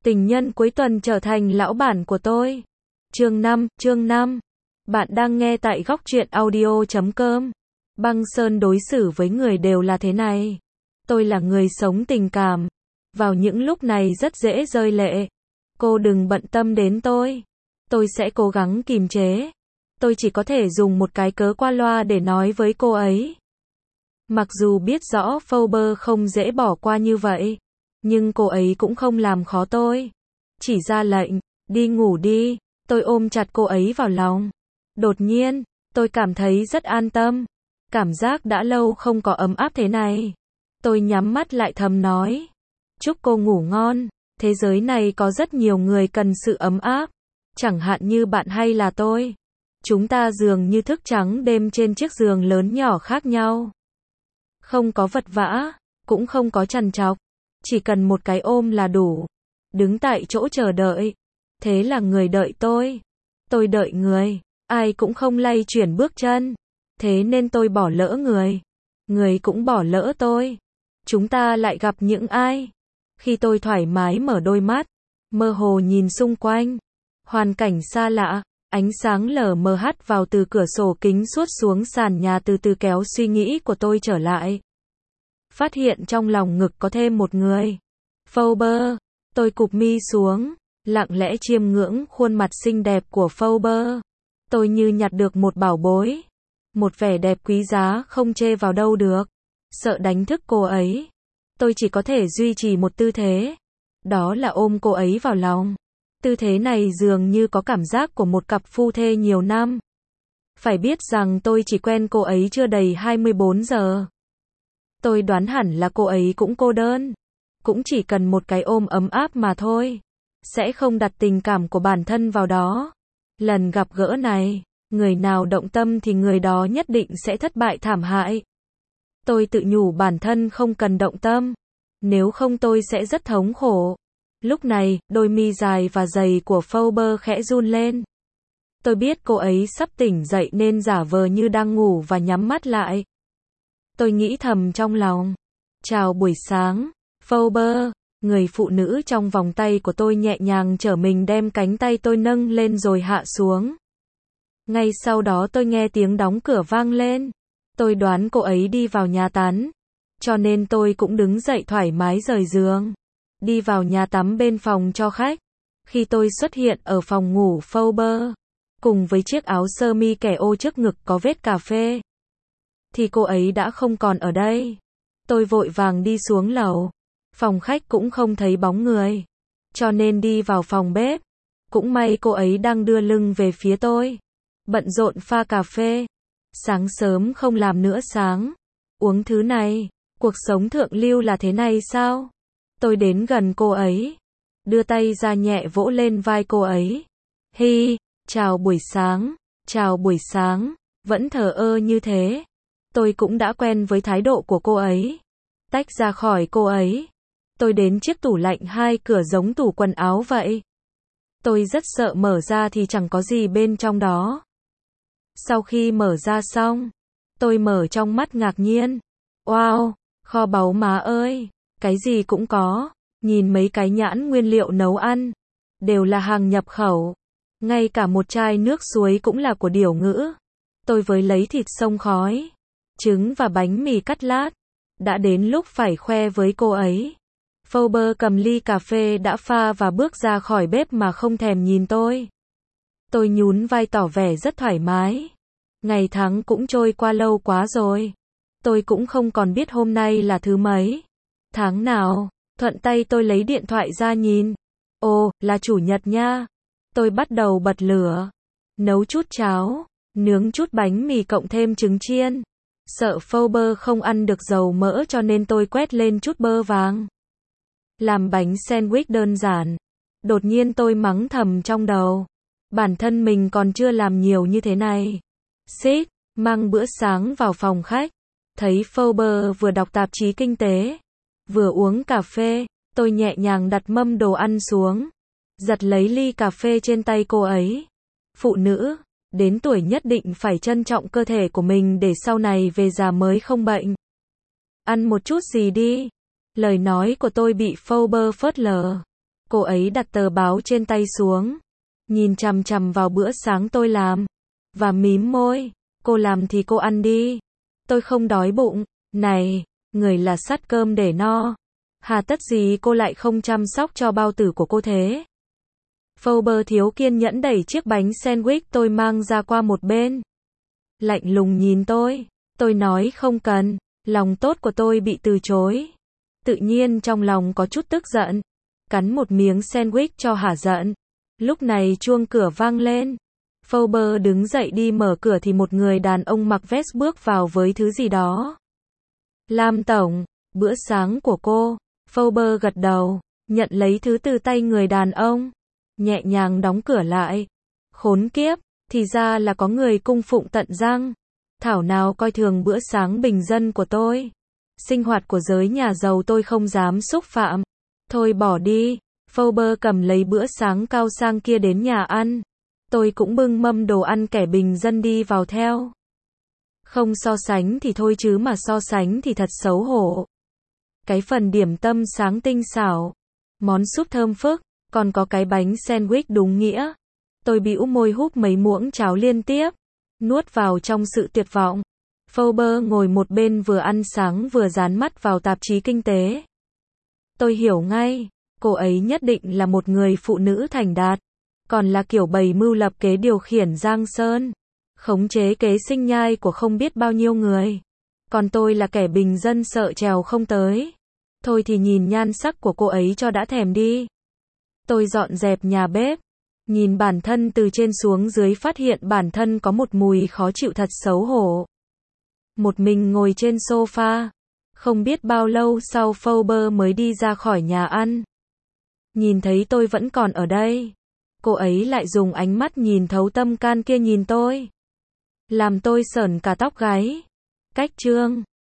Tình nhân cuối tuần trở thành lão bản của tôi. Chương 5. Bạn đang nghe tại góc truyện audio.com. Băng Sơn đối xử với người đều là thế này. Tôi là người sống tình cảm. Vào những lúc này rất dễ rơi lệ. Cô đừng bận tâm đến tôi. Tôi sẽ cố gắng kìm chế. Tôi chỉ có thể dùng một cái cớ qua loa để nói với cô ấy. Mặc dù biết rõ Forbes không dễ bỏ qua như vậy, nhưng cô ấy cũng không làm khó tôi. Chỉ ra lệnh, đi ngủ đi, tôi ôm chặt cô ấy vào lòng. Đột nhiên, tôi cảm thấy rất an tâm. Cảm giác đã lâu không có ấm áp thế này. Tôi nhắm mắt lại thầm nói. Chúc cô ngủ ngon, thế giới này có rất nhiều người cần sự ấm áp. Chẳng hạn như bạn hay là tôi. Chúng ta dường như thức trắng đêm trên chiếc giường lớn nhỏ khác nhau. Không có vật vã, cũng không có trằn trọc. Chỉ cần một cái ôm là đủ. Đứng tại chỗ chờ đợi. Thế là người đợi tôi. Tôi đợi người. Ai cũng không lay chuyển bước chân. Thế nên tôi bỏ lỡ người. Người cũng bỏ lỡ tôi. Chúng ta lại gặp những ai? Khi tôi thoải mái mở đôi mắt, mơ hồ nhìn xung quanh. Hoàn cảnh xa lạ, ánh sáng lờ mờ hắt vào từ cửa sổ kính suốt xuống sàn nhà từ từ kéo suy nghĩ của tôi trở lại. Phát hiện trong lòng ngực có thêm một người. Forbes. Tôi cụp mi xuống, lặng lẽ chiêm ngưỡng khuôn mặt xinh đẹp của Forbes. Tôi như nhặt được một bảo bối. Một vẻ đẹp quý giá không chê vào đâu được. Sợ đánh thức cô ấy. Tôi chỉ có thể duy trì một tư thế. Đó là ôm cô ấy vào lòng. Tư thế này dường như có cảm giác của một cặp phu thê nhiều năm. Phải biết rằng tôi chỉ quen cô ấy chưa đầy 24 giờ. Tôi đoán hẳn là cô ấy cũng cô đơn. Cũng chỉ cần một cái ôm ấm áp mà thôi. Sẽ không đặt tình cảm của bản thân vào đó. Lần gặp gỡ này, người nào động tâm thì người đó nhất định sẽ thất bại thảm hại. Tôi tự nhủ bản thân không cần động tâm. Nếu không tôi sẽ rất thống khổ. Lúc này, đôi mi dài và dày của Forbes khẽ run lên. Tôi biết cô ấy sắp tỉnh dậy nên giả vờ như đang ngủ và nhắm mắt lại. Tôi nghĩ thầm trong lòng. Chào buổi sáng, Forbes. Người phụ nữ trong vòng tay của tôi nhẹ nhàng trở mình đem cánh tay tôi nâng lên rồi hạ xuống. Ngay sau đó tôi nghe tiếng đóng cửa vang lên. Tôi đoán cô ấy đi vào nhà tắm. Cho nên tôi cũng đứng dậy thoải mái rời giường. Đi vào nhà tắm bên phòng cho khách. Khi tôi xuất hiện ở phòng ngủ Forbes, cùng với chiếc áo sơ mi kẻ ô trước ngực có vết cà phê, thì cô ấy đã không còn ở đây. Tôi vội vàng đi xuống lầu. Phòng khách cũng không thấy bóng người. Cho nên đi vào phòng bếp. Cũng may cô ấy đang đưa lưng về phía tôi. Bận rộn pha cà phê. Sáng sớm không làm nữa sáng. Uống thứ này. Cuộc sống thượng lưu là thế này sao? Tôi đến gần cô ấy. Đưa tay ra nhẹ vỗ lên vai cô ấy. Hi, chào buổi sáng. Chào buổi sáng. Vẫn thờ ơ như thế. Tôi cũng đã quen với thái độ của cô ấy. Tách ra khỏi cô ấy. Tôi đến chiếc tủ lạnh hai cửa giống tủ quần áo vậy. Tôi rất sợ mở ra thì chẳng có gì bên trong đó. Sau khi mở ra xong, tôi mở trong mắt ngạc nhiên. Wow, kho báu má ơi, cái gì cũng có. Nhìn mấy cái nhãn nguyên liệu nấu ăn, đều là hàng nhập khẩu. Ngay cả một chai nước suối cũng là của Điểu Ngữ. Tôi với lấy thịt xông khói, trứng và bánh mì cắt lát. Đã đến lúc phải khoe với cô ấy. Forbes cầm ly cà phê đã pha và bước ra khỏi bếp mà không thèm nhìn tôi. Tôi nhún vai tỏ vẻ rất thoải mái. Ngày tháng cũng trôi qua lâu quá rồi. Tôi cũng không còn biết hôm nay là thứ mấy. Tháng nào, thuận tay tôi lấy điện thoại ra nhìn. Ồ, là chủ nhật nha. Tôi bắt đầu bật lửa. Nấu chút cháo, nướng chút bánh mì cộng thêm trứng chiên. Sợ Forbes không ăn được dầu mỡ cho nên tôi quét lên chút bơ vàng. Làm bánh sandwich đơn giản. Đột nhiên tôi mắng thầm trong đầu. Bản thân mình còn chưa làm nhiều như thế này. Xít, mang bữa sáng vào phòng khách. Thấy Forbes vừa đọc tạp chí kinh tế, vừa uống cà phê. Tôi nhẹ nhàng đặt mâm đồ ăn xuống. Giật lấy ly cà phê trên tay cô ấy. Phụ nữ, đến tuổi nhất định phải trân trọng cơ thể của mình để sau này về già mới không bệnh. Ăn một chút gì đi. Lời nói của tôi bị Forbes phớt lờ. Cô ấy đặt tờ báo trên tay xuống, nhìn chằm chằm vào bữa sáng tôi làm, và mím môi. Cô làm thì cô ăn đi. Tôi không đói bụng. Này, người là sắt cơm để no. Hà tất gì cô lại không chăm sóc cho bao tử của cô thế? Phoebe thiếu kiên nhẫn đẩy chiếc bánh sandwich tôi mang ra qua một bên. Lạnh lùng nhìn tôi. Tôi nói không cần. Lòng tốt của tôi bị từ chối. Tự nhiên trong lòng có chút tức giận. Cắn một miếng sandwich cho hả giận. Lúc này chuông cửa vang lên. Phoebe đứng dậy đi mở cửa thì một người đàn ông mặc vest bước vào với thứ gì đó. Lam tổng, bữa sáng của cô. Phoebe gật đầu, nhận lấy thứ từ tay người đàn ông, nhẹ nhàng đóng cửa lại. Khốn kiếp, thì ra là có người cung phụng tận răng. Thảo nào coi thường bữa sáng bình dân của tôi. Sinh hoạt của giới nhà giàu tôi không dám xúc phạm. Thôi bỏ đi. Phoebe cầm lấy bữa sáng cao sang kia đến nhà ăn. Tôi cũng bưng mâm đồ ăn kẻ bình dân đi vào theo. Không so sánh thì thôi chứ mà so sánh thì thật xấu hổ. Cái phần điểm tâm sáng tinh xảo, món súp thơm phức, còn có cái bánh sandwich đúng nghĩa. Tôi bĩu môi húp mấy muỗng cháo liên tiếp, nuốt vào trong sự tuyệt vọng. Phoebe ngồi một bên vừa ăn sáng vừa dán mắt vào tạp chí kinh tế. Tôi hiểu ngay, cô ấy nhất định là một người phụ nữ thành đạt, còn là kiểu bày mưu lập kế điều khiển giang sơn, khống chế kế sinh nhai của không biết bao nhiêu người. Còn tôi là kẻ bình dân sợ trèo không tới. Thôi thì nhìn nhan sắc của cô ấy cho đã thèm đi. Tôi dọn dẹp nhà bếp, nhìn bản thân từ trên xuống dưới phát hiện bản thân có một mùi khó chịu thật xấu hổ. Một mình ngồi trên sofa, không biết bao lâu sau Phoebe mới đi ra khỏi nhà ăn. Nhìn thấy tôi vẫn còn ở đây, cô ấy lại dùng ánh mắt nhìn thấu tâm can kia nhìn tôi, làm tôi sởn cả tóc gáy. Cách chương